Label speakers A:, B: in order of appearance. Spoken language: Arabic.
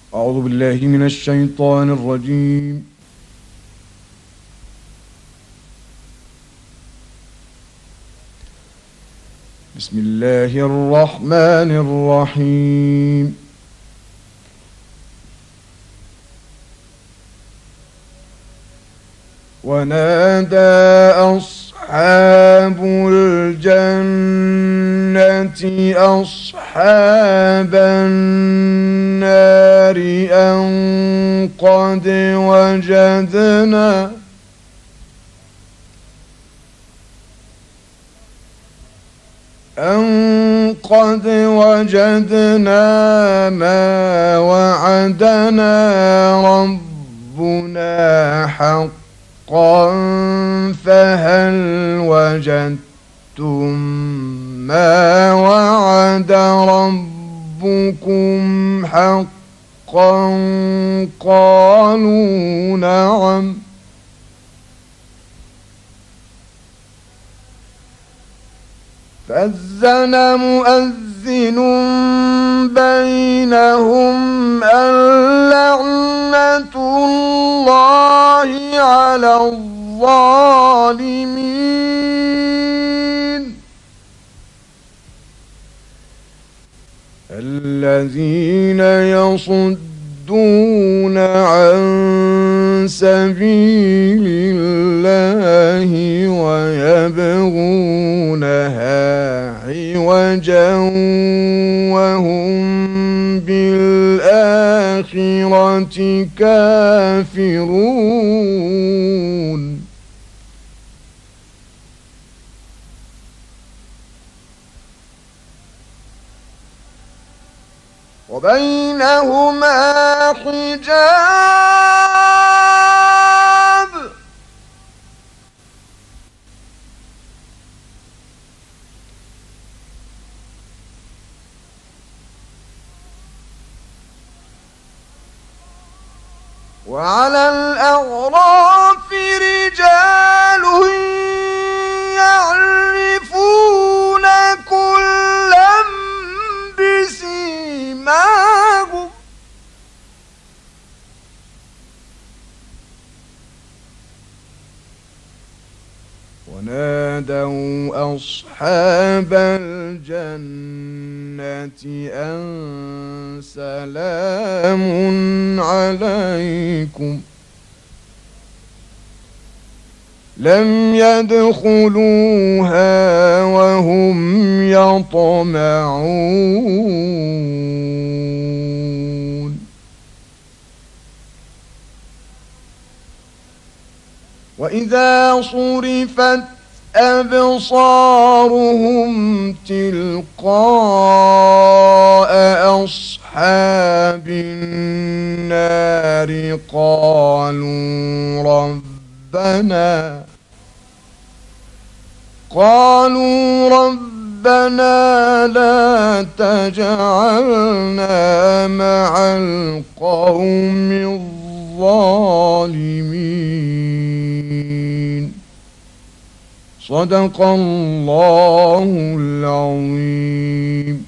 A: أعوذ بالله من الشيطان الرجيم. بسم الله الرحمن الرحيم. ونادى أصحاب الجنة أصحاب النار أن قد وجدنا ما وعدنا ربنا حقا فهل وجدتم ما وعد ربكم حقا قالوا نعم فأذن مؤذن بينهم اللعنة الله على الظالمين الذين يصدون عن سبيل الله ويبغونها عوجا وهم بالآخرة كافرون وبينهما حجاب وعلى الأعراف رجال يعرفون كلا بسيماهم ونادوا أصحاب الجنة أن سلام عليكم لم يدخلوها وهم يطمعون وإذا صرفت أبصارهم تلقاء أصحاب النار قالوا ربنا لا تجعلنا مع القوم الظالمين صدق الله العظيم.